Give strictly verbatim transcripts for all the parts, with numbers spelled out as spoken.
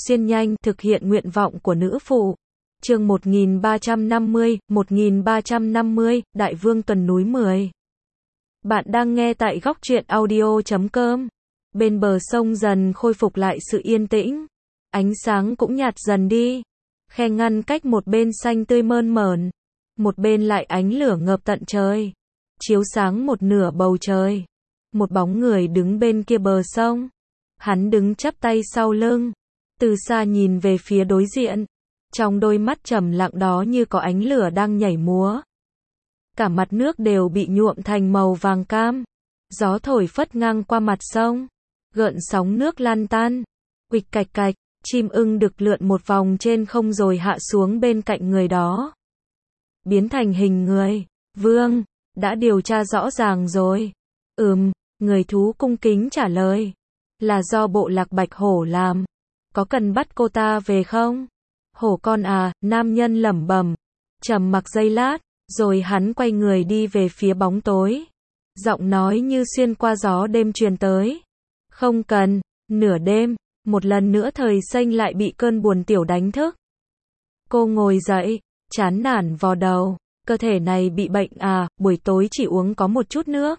xuyên nhanh, thực hiện nguyện vọng của nữ phụ. Chương một nghìn ba trăm năm mươi, một nghìn ba trăm năm mươi, Đại Vương Tuần Núi mười. Bạn đang nghe tại góc truyện audio chấm com. Bên bờ sông dần khôi phục lại sự yên tĩnh. Ánh sáng cũng nhạt dần đi. Khe ngăn cách một bên xanh tươi mơn mởn. Một bên lại ánh lửa ngập tận trời. Chiếu sáng một nửa bầu trời. Một bóng người đứng bên kia bờ sông. Hắn đứng chắp tay sau lưng. Từ xa nhìn về phía đối diện. Trong đôi mắt trầm lặng đó như có ánh lửa đang nhảy múa. Cả mặt nước đều bị nhuộm thành màu vàng cam. Gió thổi phất ngang qua mặt sông. Gợn sóng nước lan tan. Uịch cạch cạch, chim ưng đực lượn một vòng trên không rồi hạ xuống bên cạnh người đó. Biến thành hình người. Vương, đã điều tra rõ ràng rồi. Ừm, người thú cung kính trả lời. Là do bộ lạc Bạch Hổ làm. Có cần bắt cô ta về không? Hổ con à, nam nhân lẩm bẩm. Trầm mặc giây lát, rồi hắn quay người đi về phía bóng tối. Giọng nói như xuyên qua gió đêm truyền tới. Không cần. Nửa đêm, một lần nữa Thời Xanh lại bị cơn buồn tiểu đánh thức. Cô ngồi dậy, chán nản vò đầu. Cơ thể này bị bệnh à, buổi tối chỉ uống có một chút nước.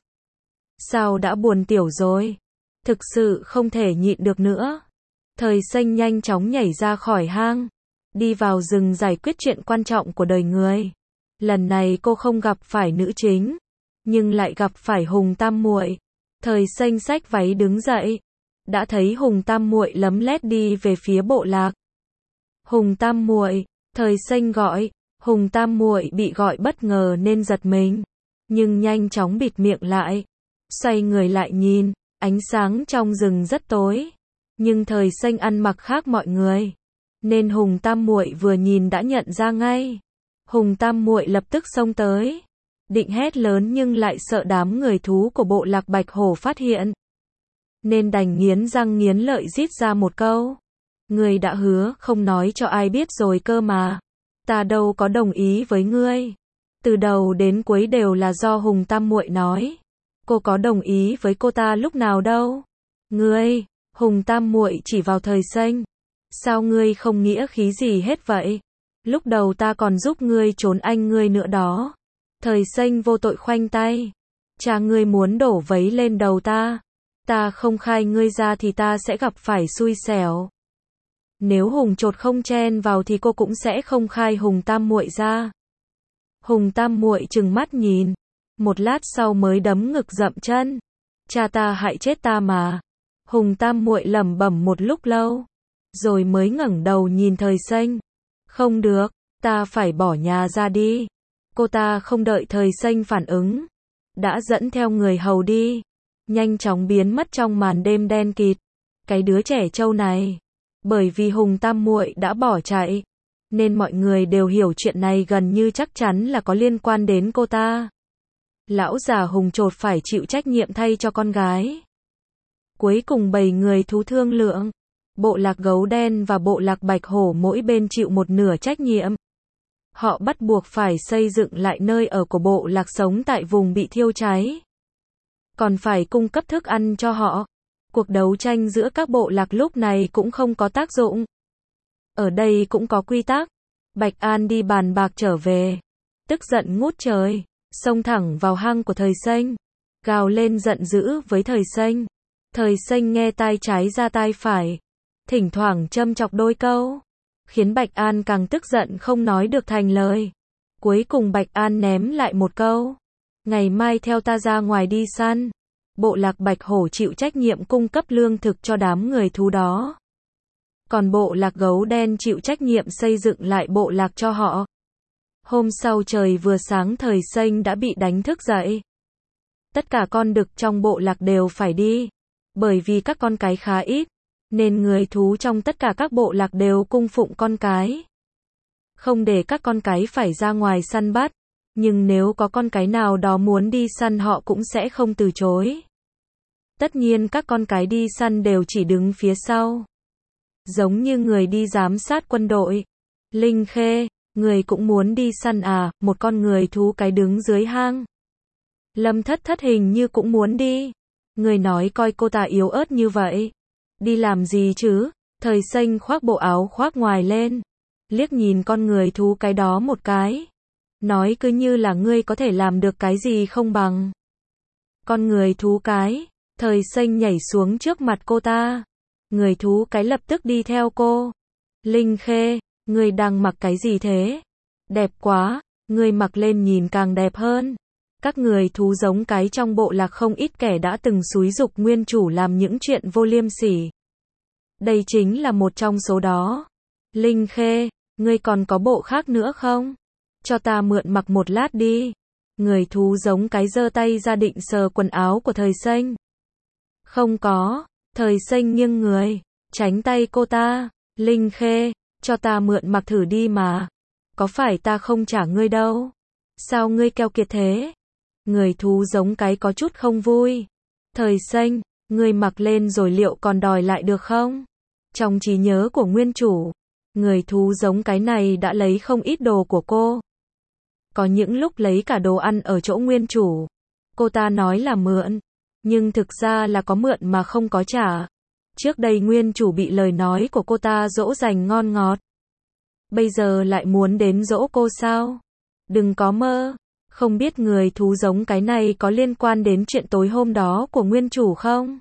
Sao đã buồn tiểu rồi? Thực sự không thể nhịn được nữa. Thời Xanh nhanh chóng nhảy ra khỏi hang. Đi vào rừng giải quyết chuyện quan trọng của đời người. Lần này cô không gặp phải nữ chính. Nhưng lại gặp phải Hùng Tam Muội. Thời Xanh xách váy đứng dậy. Đã thấy Hùng Tam Muội lấm lét đi về phía bộ lạc. Hùng Tam Muội, Thời Xanh gọi. Hùng Tam Muội bị gọi bất ngờ nên giật mình. Nhưng nhanh chóng bịt miệng lại. Xoay người lại nhìn. Ánh sáng trong rừng rất tối. Nhưng Thời Xanh ăn mặc khác mọi người. Nên Hùng Tam Muội vừa nhìn đã nhận ra ngay. Hùng Tam Muội lập tức xông tới. Định hét lớn nhưng lại sợ đám người thú của bộ lạc Bạch Hổ phát hiện. Nên đành nghiến răng nghiến lợi rít ra một câu. Ngươi đã hứa không nói cho ai biết rồi cơ mà. Ta đâu có đồng ý với ngươi. Từ đầu đến cuối đều là do Hùng Tam Muội nói. Cô có đồng ý với cô ta lúc nào đâu. Ngươi, Hùng Tam Muội chỉ vào Thời Xanh. Sao ngươi không nghĩa khí gì hết vậy? Lúc đầu ta còn giúp ngươi trốn anh ngươi nữa đó. Thời Xanh vô tội khoanh tay. Cha ngươi muốn đổ vấy lên đầu ta. Ta không khai ngươi ra thì ta sẽ gặp phải xui xẻo. Nếu Hùng Chột không chen vào thì cô cũng sẽ không khai Hùng Tam Muội ra. Hùng Tam Muội trừng mắt nhìn. Một lát sau mới đấm ngực dậm chân. Cha ta hại chết ta mà. Hùng Tam Muội lẩm bẩm một lúc lâu. Rồi mới ngẩng đầu nhìn Thời Xanh. Không được, ta phải bỏ nhà ra đi. Cô ta không đợi Thời Xanh phản ứng. Đã dẫn theo người hầu đi. Nhanh chóng biến mất trong màn đêm đen kịt. Cái đứa trẻ trâu này. Bởi vì Hùng Tam Muội đã bỏ chạy. Nên mọi người đều hiểu chuyện này gần như chắc chắn là có liên quan đến cô ta. Lão già Hùng Chột phải chịu trách nhiệm thay cho con gái. Cuối cùng bảy người thú thương lượng. Bộ lạc Gấu Đen và bộ lạc Bạch Hổ mỗi bên chịu một nửa trách nhiệm. Họ bắt buộc phải xây dựng lại nơi ở của bộ lạc sống tại vùng bị thiêu cháy. Còn phải cung cấp thức ăn cho họ. Cuộc đấu tranh giữa các bộ lạc lúc này cũng không có tác dụng. Ở đây cũng có quy tắc. Bạch An đi bàn bạc trở về. Tức giận ngút trời. Xông thẳng vào hang của Thời Xanh. Gào lên giận dữ với Thời Xanh. Thời Xanh nghe tai trái ra tai phải. Thỉnh thoảng châm chọc đôi câu. Khiến Bạch An càng tức giận không nói được thành lời. Cuối cùng Bạch An ném lại một câu. Ngày mai theo ta ra ngoài đi săn. Bộ lạc Bạch Hổ chịu trách nhiệm cung cấp lương thực cho đám người thú đó. Còn bộ lạc Gấu Đen chịu trách nhiệm xây dựng lại bộ lạc cho họ. Hôm sau trời vừa sáng Thời Xanh đã bị đánh thức dậy. Tất cả con đực trong bộ lạc đều phải đi. Bởi vì các con cái khá ít. Nên người thú trong tất cả các bộ lạc đều cung phụng con cái. Không để các con cái phải ra ngoài săn bắt. Nhưng nếu có con cái nào đó muốn đi săn họ cũng sẽ không từ chối. Tất nhiên các con cái đi săn đều chỉ đứng phía sau. Giống như người đi giám sát quân đội. Linh Khê, người cũng muốn đi săn à? Một con người thú cái đứng dưới hang. Lâm Thất Thất hình như cũng muốn đi. Người nói coi cô ta yếu ớt như vậy. Đi làm gì chứ? Thời xanh khoác bộ áo khoác ngoài lên, liếc nhìn con người thú cái đó một cái. Nói cứ như là ngươi có thể làm được cái gì không bằng. Con người thú cái, thời xanh nhảy xuống trước mặt cô ta. Người thú cái lập tức đi theo cô. Linh Khê, ngươi đang mặc cái gì thế? Đẹp quá, ngươi mặc lên nhìn càng đẹp hơn. Các người thú giống cái trong bộ lạc không ít kẻ đã từng xúi giục nguyên chủ làm những chuyện vô liêm sỉ. Đây chính là một trong số đó. Linh Khê, ngươi còn có bộ khác nữa không? Cho ta mượn mặc một lát đi. Người thú giống cái giơ tay ra định sờ quần áo của thời xanh. Không có, thời xanh nghiêng người, tránh tay cô ta. Linh Khê, cho ta mượn mặc thử đi mà. Có phải ta không trả ngươi đâu? Sao ngươi keo kiệt thế? Người thú giống cái có chút không vui. Thời xanh, ngươi mặc lên rồi liệu còn đòi lại được không? Trong trí nhớ của nguyên chủ, người thú giống cái này đã lấy không ít đồ của cô. Có những lúc lấy cả đồ ăn ở chỗ nguyên chủ. Cô ta nói là mượn, nhưng thực ra là có mượn mà không có trả. Trước đây nguyên chủ bị lời nói của cô ta dỗ dành ngon ngọt. Bây giờ lại muốn đến dỗ cô sao? Đừng có mơ. Không biết người thú giống cái này có liên quan đến chuyện tối hôm đó của nguyên chủ không?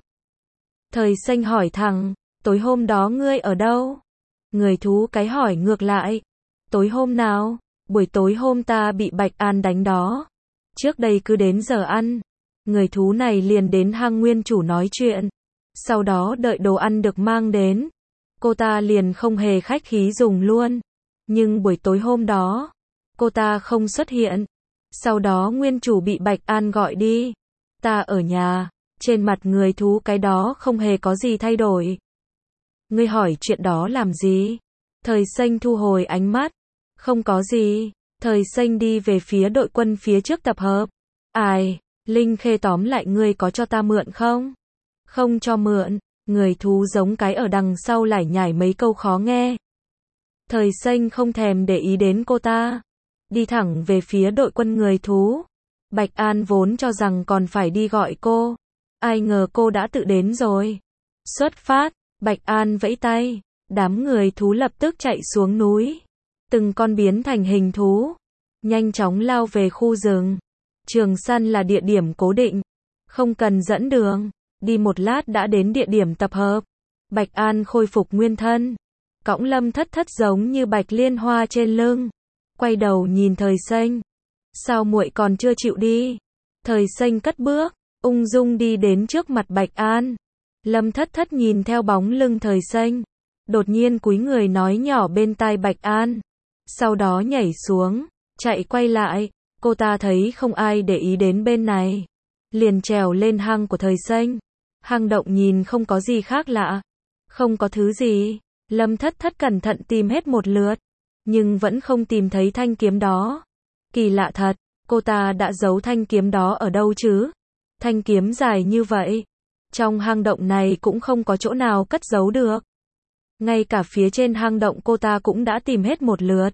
Thời xanh hỏi thẳng, tối hôm đó ngươi ở đâu? Người thú cái hỏi ngược lại, tối hôm nào? Buổi tối hôm ta bị Bạch An đánh đó. Trước đây cứ đến giờ ăn, người thú này liền đến hang nguyên chủ nói chuyện. Sau đó đợi đồ ăn được mang đến, cô ta liền không hề khách khí dùng luôn. Nhưng buổi tối hôm đó, cô ta không xuất hiện. Sau đó nguyên chủ bị Bạch An gọi đi. Ta ở nhà, trên mặt người thú cái đó không hề có gì thay đổi. Ngươi hỏi chuyện đó làm gì? Thời xanh thu hồi ánh mắt. Không có gì. Thời xanh đi về phía đội quân phía trước tập hợp. Ai? Linh Khê tóm lại ngươi có cho ta mượn không? Không cho mượn. Người thú giống cái ở đằng sau lải nhải mấy câu khó nghe. Thời xanh không thèm để ý đến cô ta. Đi thẳng về phía đội quân người thú. Bạch An vốn cho rằng còn phải đi gọi cô. Ai ngờ cô đã tự đến rồi. Xuất phát, Bạch An vẫy tay. Đám người thú lập tức chạy xuống núi. Từng con biến thành hình thú. Nhanh chóng lao về khu rừng. Trường săn là địa điểm cố định. Không cần dẫn đường. Đi một lát đã đến địa điểm tập hợp. Bạch An khôi phục nguyên thân. Cõng Lâm Thất Thất giống như bạch liên hoa trên lưng. Quay đầu nhìn thời xanh. Sao muội còn chưa chịu đi? Thời xanh cất bước, ung dung đi đến trước mặt Bạch An. Lâm Thất Thất nhìn theo bóng lưng thời xanh. Đột nhiên cúi người nói nhỏ bên tai Bạch An. Sau đó nhảy xuống, chạy quay lại. Cô ta thấy không ai để ý đến bên này. Liền trèo lên hang của thời xanh. Hang động nhìn không có gì khác lạ. Không có thứ gì. Lâm Thất Thất cẩn thận tìm hết một lượt. Nhưng vẫn không tìm thấy thanh kiếm đó. Kỳ lạ thật, cô ta đã giấu thanh kiếm đó ở đâu chứ? Thanh kiếm dài như vậy. Trong hang động này cũng không có chỗ nào cất giấu được. Ngay cả phía trên hang động cô ta cũng đã tìm hết một lượt.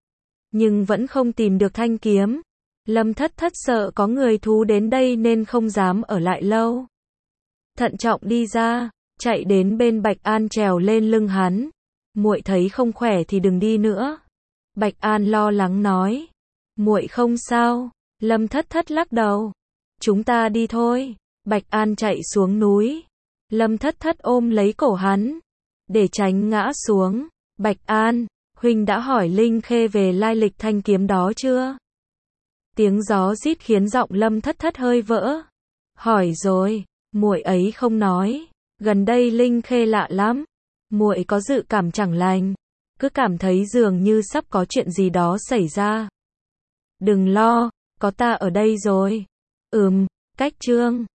Nhưng vẫn không tìm được thanh kiếm. Lâm Thất Thất sợ có người thú đến đây nên không dám ở lại lâu. Thận trọng đi ra, chạy đến bên Bạch An trèo lên lưng hắn. Muội thấy không khỏe thì đừng đi nữa. Bạch An lo lắng nói. Muội không sao. Lâm Thất Thất lắc đầu. Chúng ta đi thôi. Bạch An chạy xuống núi. Lâm Thất Thất ôm lấy cổ hắn. Để tránh ngã xuống. Bạch An, huynh đã hỏi Linh Khê về lai lịch thanh kiếm đó chưa? Tiếng gió rít khiến giọng Lâm Thất Thất hơi vỡ. Hỏi rồi, muội ấy không nói. Gần đây Linh Khê lạ lắm. Muội có dự cảm chẳng lành. Cứ cảm thấy dường như sắp có chuyện gì đó xảy ra. Đừng lo, có ta ở đây rồi. Ừm, cách chương.